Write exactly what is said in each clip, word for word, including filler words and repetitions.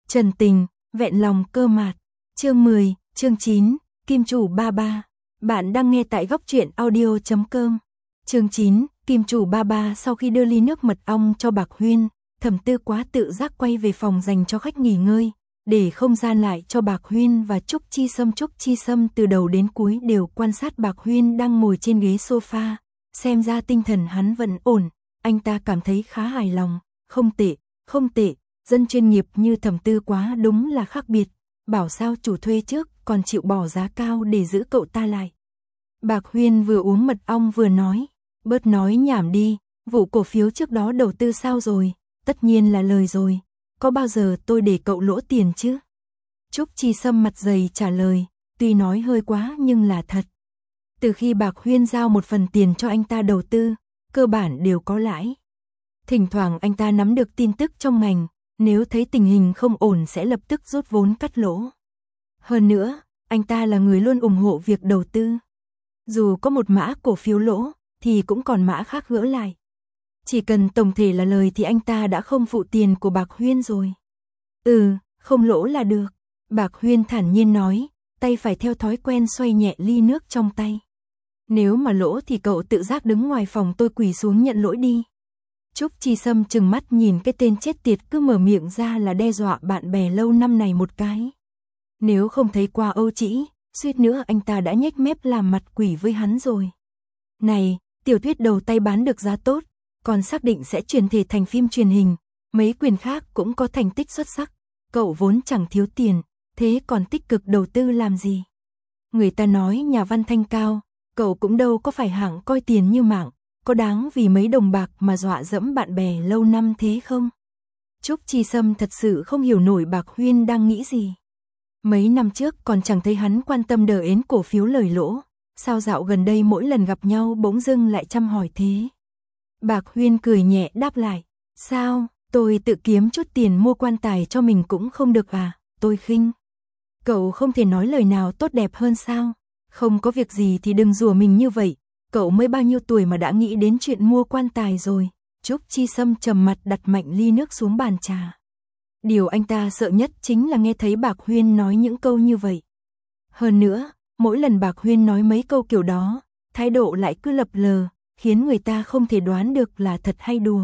Trần tình, vẹn lòng cơ mạt. Chương mười, chương chín, Kim chủ ba ba. Bạn đang nghe tại góc truyện audio chấm com. Chương chín, Kim chủ ba ba. Sau khi đưa ly nước mật ong cho Bạc Huyên, Thẩm Tư Quá tự giác quay về phòng dành cho khách nghỉ ngơi, để không gian lại cho Bạc Huyên và Trúc Chi Sâm. Trúc Chi Sâm từ đầu đến cuối đều quan sát Bạc Huyên đang ngồi trên ghế sofa, xem ra tinh thần hắn vẫn ổn, anh ta cảm thấy khá hài lòng. Không tệ, không tệ, dân chuyên nghiệp như Thẩm Tư Quá đúng là khác biệt, bảo sao chủ thuê trước còn chịu bỏ giá cao để giữ cậu ta lại. Bạc Huyên vừa uống mật ong vừa nói, bớt nói nhảm đi, vụ cổ phiếu trước đó đầu tư sao rồi? Tất nhiên là lời rồi, có bao giờ tôi để cậu lỗ tiền chứ? Trúc Chi Sâm mặt dày trả lời, tuy nói hơi quá nhưng là thật. Từ khi Bạc Huyên giao một phần tiền cho anh ta đầu tư, cơ bản đều có lãi. Thỉnh thoảng anh ta nắm được tin tức trong ngành, nếu thấy tình hình không ổn sẽ lập tức rút vốn cắt lỗ. Hơn nữa, anh ta là người luôn ủng hộ việc đầu tư. Dù có một mã cổ phiếu lỗ, thì cũng còn mã khác gỡ lại. Chỉ cần tổng thể là lời thì anh ta đã không phụ tiền của Bạc Huyên rồi. Ừ, không lỗ là được. Bạc Huyên thản nhiên nói, tay phải theo thói quen xoay nhẹ ly nước trong tay. Nếu mà lỗ thì cậu tự giác đứng ngoài phòng tôi quỳ xuống nhận lỗi đi. Trúc Chi Sâm trừng mắt nhìn cái tên chết tiệt cứ mở miệng ra là đe dọa bạn bè lâu năm này một cái. Nếu không thấy qua âu trĩ, suýt nữa anh ta đã nhếch mép làm mặt quỷ với hắn rồi. Này, tiểu thuyết đầu tay bán được giá tốt, còn xác định sẽ chuyển thể thành phim truyền hình, mấy quyền khác cũng có thành tích xuất sắc. Cậu vốn chẳng thiếu tiền, thế còn tích cực đầu tư làm gì? Người ta nói nhà văn thanh cao, cậu cũng đâu có phải hạng coi tiền như mạng, có đáng vì mấy đồng bạc mà dọa dẫm bạn bè lâu năm thế không? Trúc Chi Sâm thật sự không hiểu nổi Bạc Huyên đang nghĩ gì. Mấy năm trước còn chẳng thấy hắn quan tâm đờ ến cổ phiếu lời lỗ, sao dạo gần đây mỗi lần gặp nhau bỗng dưng lại chăm hỏi thế? Bạc Huyên cười nhẹ đáp lại, sao, tôi tự kiếm chút tiền mua quan tài cho mình cũng không được à, tôi khinh. Cậu không thể nói lời nào tốt đẹp hơn sao? Không có việc gì thì đừng rủa mình như vậy, cậu mới bao nhiêu tuổi mà đã nghĩ đến chuyện mua quan tài rồi. Trúc Chi Sâm trầm mặt đặt mạnh ly nước xuống bàn trà. Điều anh ta sợ nhất chính là nghe thấy Bạc Huyên nói những câu như vậy. Hơn nữa, mỗi lần Bạc Huyên nói mấy câu kiểu đó, thái độ lại cứ lập lờ, khiến người ta không thể đoán được là thật hay đùa.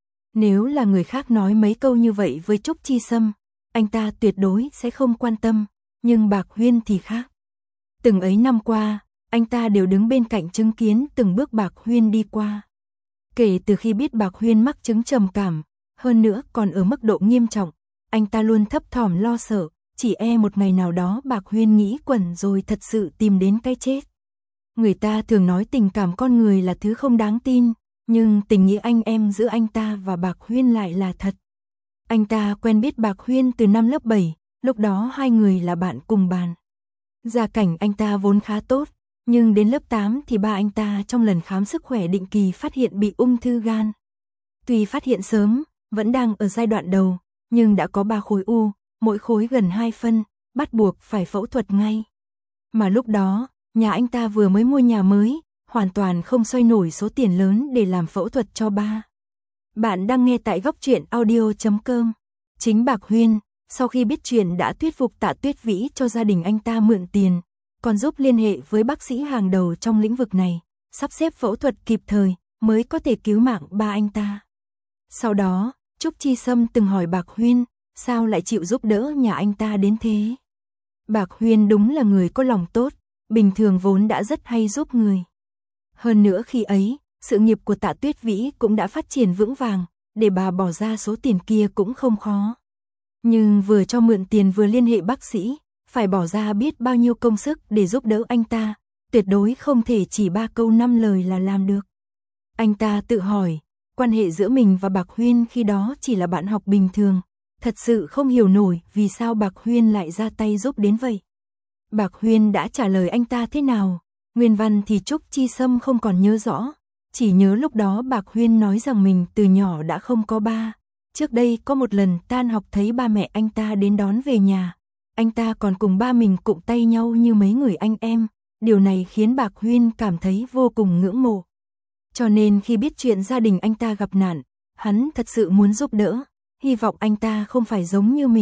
Nếu là người khác nói mấy câu như vậy với Trúc Chi Sâm, anh ta tuyệt đối sẽ không quan tâm, nhưng Bạc Huyên thì khác. Từng ấy năm qua, anh ta đều đứng bên cạnh chứng kiến từng bước Bạc Huyên đi qua. Kể từ khi biết Bạc Huyên mắc chứng trầm cảm, hơn nữa còn ở mức độ nghiêm trọng, anh ta luôn thấp thỏm lo sợ, chỉ e một ngày nào đó Bạc Huyên nghĩ quẩn rồi thật sự tìm đến cái chết. Người ta thường nói tình cảm con người là thứ không đáng tin, nhưng tình nghĩa anh em giữa anh ta và Bạc Huyên lại là thật. Anh ta quen biết Bạc Huyên từ năm lớp bảy, lúc đó hai người là bạn cùng bàn. Gia cảnh anh ta vốn khá tốt, nhưng đến lớp tám thì ba anh ta trong lần khám sức khỏe định kỳ phát hiện bị ung thư gan. Tuy phát hiện sớm, vẫn đang ở giai đoạn đầu, nhưng đã có ba khối u, mỗi khối gần hai phân, bắt buộc phải phẫu thuật ngay. Mà lúc đó, nhà anh ta vừa mới mua nhà mới, hoàn toàn không xoay nổi số tiền lớn để làm phẫu thuật cho ba. Bạn đang nghe tại góc truyện audio chấm com. Chính Bạc Huyên, sau khi biết chuyện đã thuyết phục Tạ Tuyết Vĩ cho gia đình anh ta mượn tiền, còn giúp liên hệ với bác sĩ hàng đầu trong lĩnh vực này, sắp xếp phẫu thuật kịp thời, mới có thể cứu mạng ba anh ta. Sau đó, Trúc Chi Sâm từng hỏi Bạc Huyên, sao lại chịu giúp đỡ nhà anh ta đến thế? Bạc Huyên đúng là người có lòng tốt, bình thường vốn đã rất hay giúp người. Hơn nữa khi ấy, sự nghiệp của Tạ Tuyết Vĩ cũng đã phát triển vững vàng, để bà bỏ ra số tiền kia cũng không khó. Nhưng vừa cho mượn tiền vừa liên hệ bác sĩ, phải bỏ ra biết bao nhiêu công sức để giúp đỡ anh ta, tuyệt đối không thể chỉ ba câu năm lời là làm được. Anh ta tự hỏi, quan hệ giữa mình và Bạc Huyên khi đó chỉ là bạn học bình thường, thật sự không hiểu nổi vì sao Bạc Huyên lại ra tay giúp đến vậy. Bạc Huyên đã trả lời anh ta thế nào? Nguyên văn thì Trúc Chi Sâm không còn nhớ rõ, chỉ nhớ lúc đó Bạc Huyên nói rằng mình từ nhỏ đã không có ba. Trước đây có một lần tan học thấy ba mẹ anh ta đến đón về nhà, anh ta còn cùng ba mình cụm tay nhau như mấy người anh em, điều này khiến Bạc Huyên cảm thấy vô cùng ngưỡng mộ. Cho nên khi biết chuyện gia đình anh ta gặp nạn, hắn thật sự muốn giúp đỡ, hy vọng anh ta không phải giống như mình,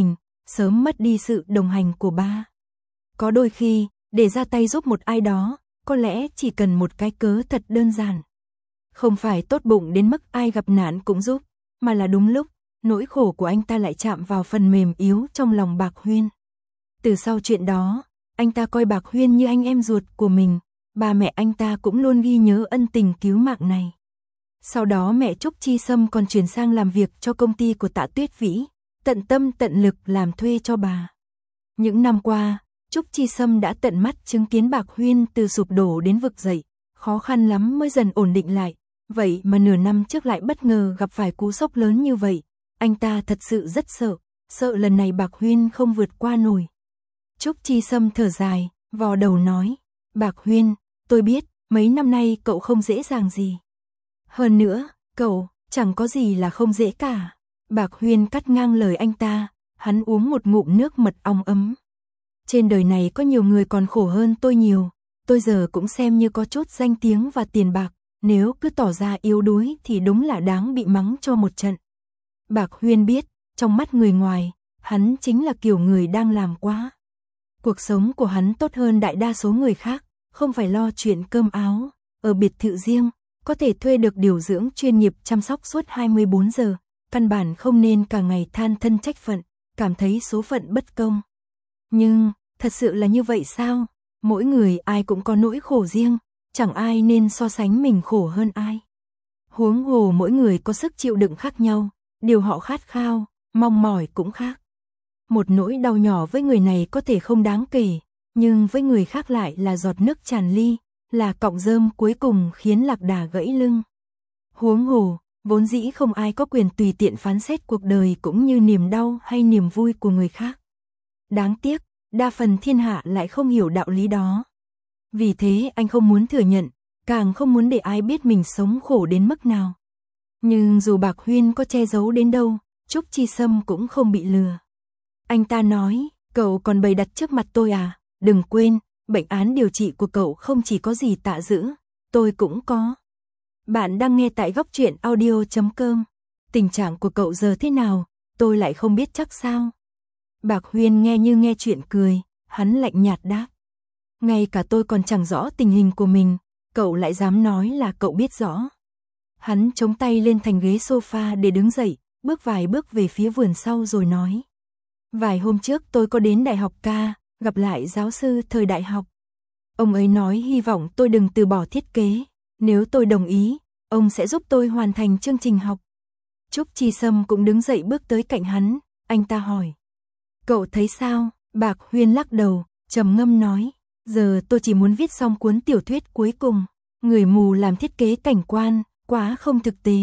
sớm mất đi sự đồng hành của ba. Có đôi khi, để ra tay giúp một ai đó, có lẽ chỉ cần một cái cớ thật đơn giản. Không phải tốt bụng đến mức ai gặp nạn cũng giúp, mà là đúng lúc, nỗi khổ của anh ta lại chạm vào phần mềm yếu trong lòng Bạc Huyên. Từ sau chuyện đó, anh ta coi Bạc Huyên như anh em ruột của mình, ba mẹ anh ta cũng luôn ghi nhớ ân tình cứu mạng này. Sau đó mẹ Trúc Chi Sâm còn chuyển sang làm việc cho công ty của Tạ Tuyết Vĩ, tận tâm tận lực làm thuê cho bà. Những năm qua, Trúc Chi Sâm đã tận mắt chứng kiến Bạc Huyên từ sụp đổ đến vực dậy, khó khăn lắm mới dần ổn định lại, vậy mà nửa năm trước lại bất ngờ gặp phải cú sốc lớn như vậy, anh ta thật sự rất sợ, sợ lần này Bạc Huyên không vượt qua nổi. Trúc Chi Sâm thở dài, vò đầu nói, Bạc Huyên, tôi biết, mấy năm nay cậu không dễ dàng gì. Hơn nữa, cậu, chẳng có gì là không dễ cả. Bạc Huyên cắt ngang lời anh ta, hắn uống một ngụm nước mật ong ấm. Trên đời này có nhiều người còn khổ hơn tôi nhiều, tôi giờ cũng xem như có chút danh tiếng và tiền bạc, nếu cứ tỏ ra yếu đuối thì đúng là đáng bị mắng cho một trận. Bạc Huyên biết, trong mắt người ngoài, hắn chính là kiểu người đang làm quá. Cuộc sống của hắn tốt hơn đại đa số người khác, không phải lo chuyện cơm áo, ở biệt thự riêng, có thể thuê được điều dưỡng chuyên nghiệp chăm sóc suốt hai mươi bốn giờ, căn bản không nên cả ngày than thân trách phận, cảm thấy số phận bất công. Nhưng, thật sự là như vậy sao? Mỗi người ai cũng có nỗi khổ riêng, chẳng ai nên so sánh mình khổ hơn ai. Huống hồ mỗi người có sức chịu đựng khác nhau, điều họ khát khao, mong mỏi cũng khác. Một nỗi đau nhỏ với người này có thể không đáng kể, nhưng với người khác lại là giọt nước tràn ly, là cọng rơm cuối cùng khiến lạc đà gãy lưng. Huống hồ, vốn dĩ không ai có quyền tùy tiện phán xét cuộc đời cũng như niềm đau hay niềm vui của người khác. Đáng tiếc, đa phần thiên hạ lại không hiểu đạo lý đó. Vì thế anh không muốn thừa nhận, càng không muốn để ai biết mình sống khổ đến mức nào. Nhưng dù Bạc Huyên có che giấu đến đâu, Trúc Chi Sâm cũng không bị lừa. Anh ta nói, cậu còn bày đặt trước mặt tôi à, đừng quên, bệnh án điều trị của cậu không chỉ có gì Tạ Dữ, tôi cũng có. Bạn đang nghe tại góc truyện audio chấm com. Tình trạng của cậu giờ thế nào, tôi lại không biết chắc sao. Bạc Huyên nghe như nghe chuyện cười, hắn lạnh nhạt đáp. Ngay cả tôi còn chẳng rõ tình hình của mình, cậu lại dám nói là cậu biết rõ. Hắn chống tay lên thành ghế sofa để đứng dậy, bước vài bước về phía vườn sau rồi nói. Vài hôm trước tôi có đến đại học ca, gặp lại giáo sư thời đại học. Ông ấy nói hy vọng tôi đừng từ bỏ thiết kế, nếu tôi đồng ý, ông sẽ giúp tôi hoàn thành chương trình học. Trúc Chi Sâm cũng đứng dậy bước tới cạnh hắn, anh ta hỏi. Cậu thấy sao? Bạc Huyên lắc đầu, trầm ngâm nói. Giờ tôi chỉ muốn viết xong cuốn tiểu thuyết cuối cùng, người mù làm thiết kế cảnh quan, quá không thực tế.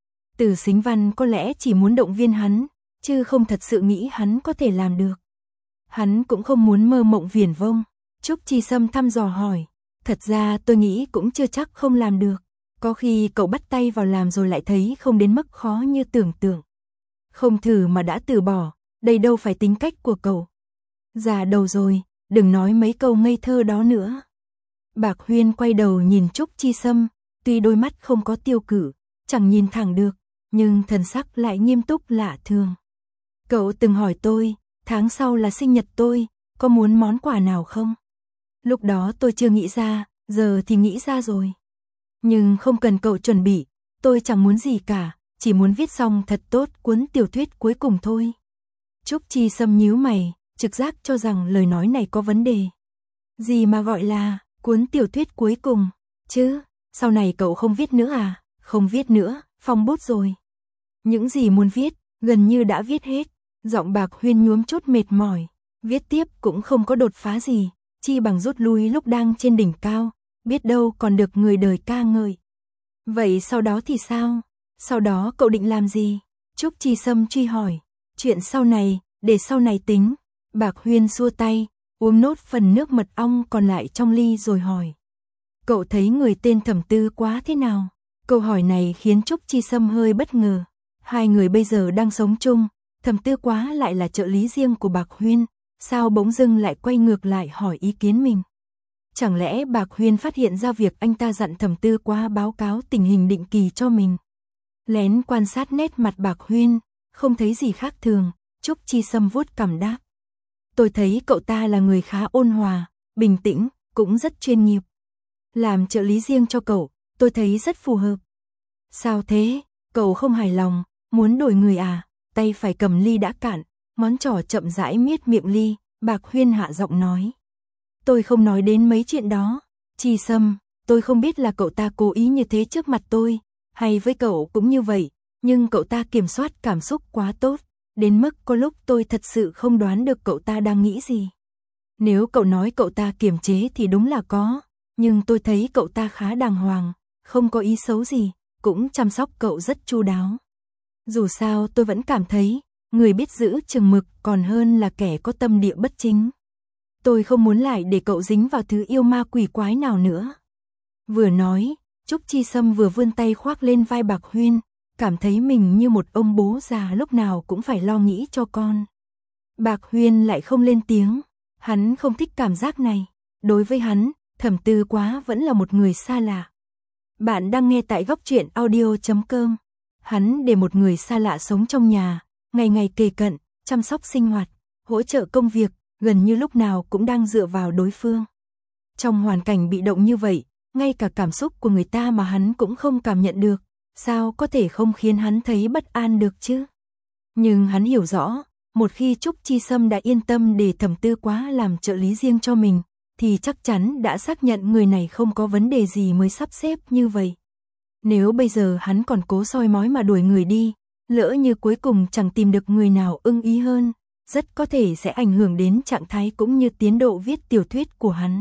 Từ Sính Văn có lẽ chỉ muốn động viên hắn, chứ không thật sự nghĩ hắn có thể làm được. Hắn cũng không muốn mơ mộng viển vông. Trúc Chi Sâm thăm dò hỏi. Thật ra tôi nghĩ cũng chưa chắc không làm được. Có khi cậu bắt tay vào làm rồi lại thấy không đến mức khó như tưởng tượng. Không thử mà đã từ bỏ, đây đâu phải tính cách của cậu. Già đầu rồi, đừng nói mấy câu ngây thơ đó nữa. Bạc Huyên quay đầu nhìn Trúc Chi Sâm, tuy đôi mắt không có tiêu cự, chẳng nhìn thẳng được, nhưng thần sắc lại nghiêm túc lạ thường. Cậu từng hỏi tôi, tháng sau là sinh nhật tôi, có muốn món quà nào không? Lúc đó tôi chưa nghĩ ra, giờ thì nghĩ ra rồi. Nhưng không cần cậu chuẩn bị, tôi chẳng muốn gì cả, chỉ muốn viết xong thật tốt cuốn tiểu thuyết cuối cùng thôi. Trúc Chi Sâm nhíu mày, trực giác cho rằng lời nói này có vấn đề. Gì mà gọi là cuốn tiểu thuyết cuối cùng, chứ, sau này cậu không viết nữa à? Không viết nữa, phong bút rồi. Những gì muốn viết, gần như đã viết hết. Giọng Bạc Huyên nhuốm chút mệt mỏi, viết tiếp cũng không có đột phá gì, chi bằng rút lui lúc đang trên đỉnh cao, biết đâu còn được người đời ca ngợi. Vậy sau đó thì sao? Sau đó cậu định làm gì? Trúc Chi Sâm truy hỏi. Chuyện sau này, để sau này tính. Bạc Huyên xua tay, uống nốt phần nước mật ong còn lại trong ly rồi hỏi. Cậu thấy người tên Thẩm Tư Quá thế nào? Câu hỏi này khiến Trúc Chi Sâm hơi bất ngờ. Hai người bây giờ đang sống chung, Thẩm Tư Quá lại là trợ lý riêng của Bạc Huyên, sao bỗng dưng lại quay ngược lại hỏi ý kiến mình? Chẳng lẽ Bạc Huyên phát hiện ra việc anh ta dặn Thẩm Tư Quá báo cáo tình hình định kỳ cho mình? Lén quan sát nét mặt Bạc Huyên, không thấy gì khác thường, Trúc Chi Sâm vuốt cằm đáp. Tôi thấy cậu ta là người khá ôn hòa, bình tĩnh, cũng rất chuyên nghiệp. Làm trợ lý riêng cho cậu, tôi thấy rất phù hợp. Sao thế, cậu không hài lòng, muốn đổi người à? Tay phải cầm ly đã cạn, ngón trỏ chậm rãi miết miệng ly, Bạc Huyên hạ giọng nói. Tôi không nói đến mấy chuyện đó. Chi Sâm, tôi không biết là cậu ta cố ý như thế trước mặt tôi, hay với cậu cũng như vậy, nhưng cậu ta kiểm soát cảm xúc quá tốt, đến mức có lúc tôi thật sự không đoán được cậu ta đang nghĩ gì. Nếu cậu nói cậu ta kiềm chế thì đúng là có, nhưng tôi thấy cậu ta khá đàng hoàng, không có ý xấu gì, cũng chăm sóc cậu rất chu đáo. Dù sao tôi vẫn cảm thấy, người biết giữ chừng mực còn hơn là kẻ có tâm địa bất chính. Tôi không muốn lại để cậu dính vào thứ yêu ma quỷ quái nào nữa. Vừa nói, Trúc Chi Sâm vừa vươn tay khoác lên vai Bạc Huyên, cảm thấy mình như một ông bố già lúc nào cũng phải lo nghĩ cho con. Bạc Huyên lại không lên tiếng, hắn không thích cảm giác này. Đối với hắn, Thẩm Tư Quá vẫn là một người xa lạ. Bạn đang nghe tại góc truyện audio chấm com. Hắn để một người xa lạ sống trong nhà, ngày ngày kề cận, chăm sóc sinh hoạt, hỗ trợ công việc, gần như lúc nào cũng đang dựa vào đối phương. Trong hoàn cảnh bị động như vậy, ngay cả cảm xúc của người ta mà hắn cũng không cảm nhận được, sao có thể không khiến hắn thấy bất an được chứ? Nhưng hắn hiểu rõ, một khi Trúc Chi Sâm đã yên tâm để Thẩm Tư Quá làm trợ lý riêng cho mình, thì chắc chắn đã xác nhận người này không có vấn đề gì mới sắp xếp như vậy. Nếu bây giờ hắn còn cố soi mói mà đuổi người đi, lỡ như cuối cùng chẳng tìm được người nào ưng ý hơn, rất có thể sẽ ảnh hưởng đến trạng thái cũng như tiến độ viết tiểu thuyết của hắn.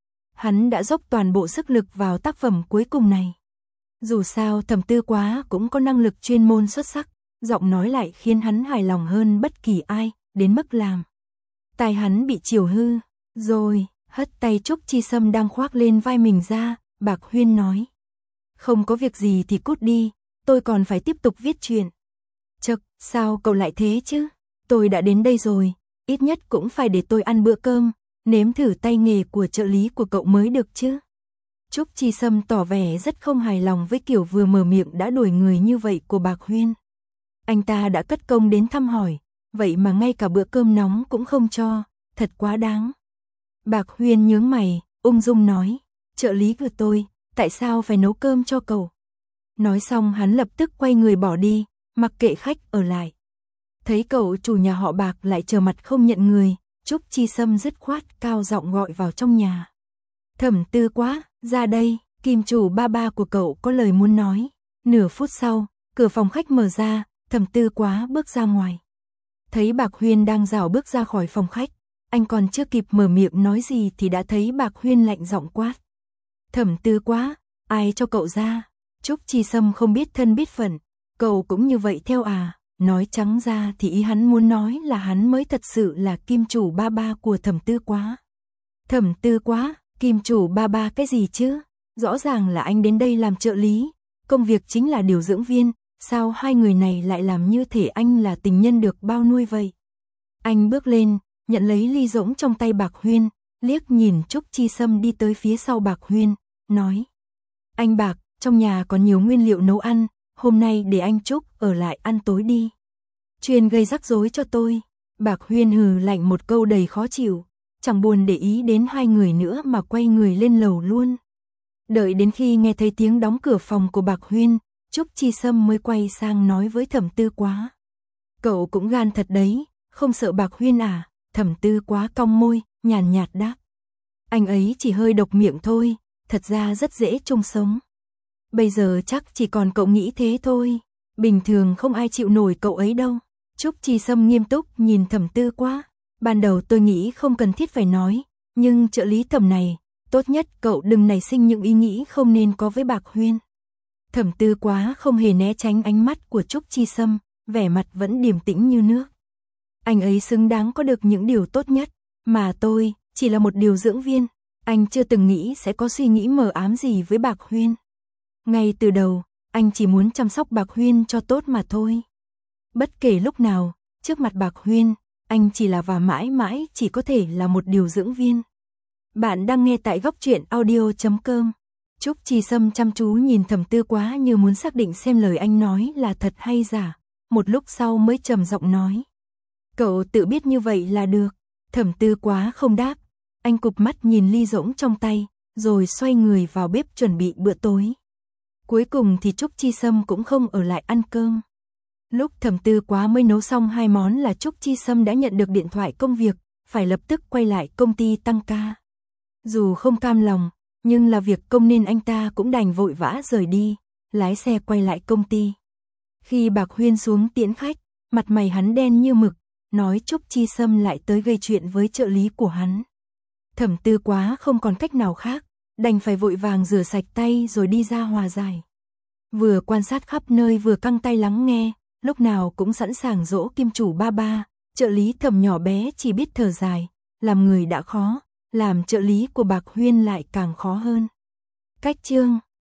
Hắn đã dốc toàn bộ sức lực vào tác phẩm cuối cùng này. Dù sao Thẩm Tư Quá cũng có năng lực chuyên môn xuất sắc, giọng nói lại khiến hắn hài lòng hơn bất kỳ ai, đến mức làm tai hắn bị chiều hư. Rồi, hất tay Trúc Chi Sâm đang khoác lên vai mình ra, Bạc Huyên nói. Không có việc gì thì cút đi, tôi còn phải tiếp tục viết chuyện. Chậc, sao cậu lại thế chứ? Tôi đã đến đây rồi, ít nhất cũng phải để tôi ăn bữa cơm, nếm thử tay nghề của trợ lý của cậu mới được chứ. Trúc Chi Sâm tỏ vẻ rất không hài lòng với kiểu vừa mở miệng đã đuổi người như vậy của Bạc Huyên. Anh ta đã cất công đến thăm hỏi, vậy mà ngay cả bữa cơm nóng cũng không cho, thật quá đáng. Bạc Huyên nhướng mày, ung dung nói, trợ lý của tôi, tại sao phải nấu cơm cho cậu? Nói xong hắn lập tức quay người bỏ đi, mặc kệ khách ở lại. Thấy cậu chủ nhà họ Bạc lại trờ mặt không nhận người, Trúc Chi Sâm dứt khoát cao giọng gọi vào trong nhà. Thẩm Tư Quá, ra đây, kim chủ ba ba của cậu có lời muốn nói. Nửa phút sau, cửa phòng khách mở ra, Thẩm Tư Quá bước ra ngoài. Thấy Bạc Huyên đang rảo bước ra khỏi phòng khách, anh còn chưa kịp mở miệng nói gì thì đã thấy Bạc Huyên lạnh giọng quát. Thẩm Tư Quá, ai cho cậu ra? Trúc Chi Sâm không biết thân biết phận, cậu cũng như vậy theo à? Nói trắng ra thì ý hắn muốn nói là hắn mới thật sự là kim chủ ba ba của Thẩm Tư Quá. Thẩm Tư Quá, kim chủ ba ba cái gì chứ? Rõ ràng là anh đến đây làm trợ lý, công việc chính là điều dưỡng viên, sao hai người này lại làm như thể anh là tình nhân được bao nuôi vậy? Anh bước lên, nhận lấy ly rỗng trong tay Bạc Huyên, liếc nhìn Trúc Chi Sâm đi tới phía sau Bạc Huyên, nói. Anh Bạc, trong nhà còn nhiều nguyên liệu nấu ăn, hôm nay để anh Trúc ở lại ăn tối đi. Chuyên gây rắc rối cho tôi. Bạc Huyên hừ lạnh một câu đầy khó chịu, chẳng buồn để ý đến hai người nữa mà quay người lên lầu luôn. Đợi đến khi nghe thấy tiếng đóng cửa phòng của Bạc Huyên, Trúc Chi Sâm mới quay sang nói với Thẩm Tư Quá. Cậu cũng gan thật đấy, không sợ Bạc Huyên à? Thẩm Tư Quá cong môi, nhàn nhạt đáp. Anh ấy chỉ hơi độc miệng thôi, thật ra rất dễ chung sống. Bây giờ chắc chỉ còn cậu nghĩ thế thôi, bình thường không ai chịu nổi cậu ấy đâu. Trúc Chi Sâm nghiêm túc nhìn Thẩm Tư Quá. Ban đầu tôi nghĩ không cần thiết phải nói, nhưng trợ lý Thẩm này, tốt nhất cậu đừng nảy sinh những ý nghĩ không nên có với Bạc Huyên. Thẩm Tư Quá không hề né tránh ánh mắt của Trúc Chi Sâm, vẻ mặt vẫn điềm tĩnh như nước. Anh ấy xứng đáng có được những điều tốt nhất, mà tôi chỉ là một điều dưỡng viên, anh chưa từng nghĩ sẽ có suy nghĩ mờ ám gì với Bạc Huyên. Ngay từ đầu, anh chỉ muốn chăm sóc Bạc Huyên cho tốt mà thôi. Bất kể lúc nào, trước mặt Bạc Huyên, anh chỉ là và mãi mãi chỉ có thể là một điều dưỡng viên. Bạn đang nghe tại góc truyện audio chấm com. Trúc Chi Sâm chăm chú nhìn Thẩm Tư Quá như muốn xác định xem lời anh nói là thật hay giả, một lúc sau mới trầm giọng nói. Cậu tự biết như vậy là được. Thẩm Tư Quá không đáp, anh cụp mắt nhìn ly rỗng trong tay, rồi xoay người vào bếp chuẩn bị bữa tối. Cuối cùng thì Trúc Chi Sâm cũng không ở lại ăn cơm. Lúc Thẩm Tư Quá mới nấu xong hai món là Trúc Chi Sâm đã nhận được điện thoại công việc, phải lập tức quay lại công ty tăng ca. Dù không cam lòng, nhưng là việc công nên anh ta cũng đành vội vã rời đi, lái xe quay lại công ty. Khi Bạc Huyên xuống tiễn khách, mặt mày hắn đen như mực, nói Trúc Chi Sâm lại tới gây chuyện với trợ lý của hắn. Thẩm Tư Quá không còn cách nào khác, đành phải vội vàng rửa sạch tay rồi đi ra hòa giải. Vừa quan sát khắp nơi vừa căng tay lắng nghe, lúc nào cũng sẵn sàng dỗ kim chủ ba ba, trợ lý Thẩm nhỏ bé chỉ biết thở dài, làm người đã khó, làm trợ lý của Bạc Huyên lại càng khó hơn. Cách chương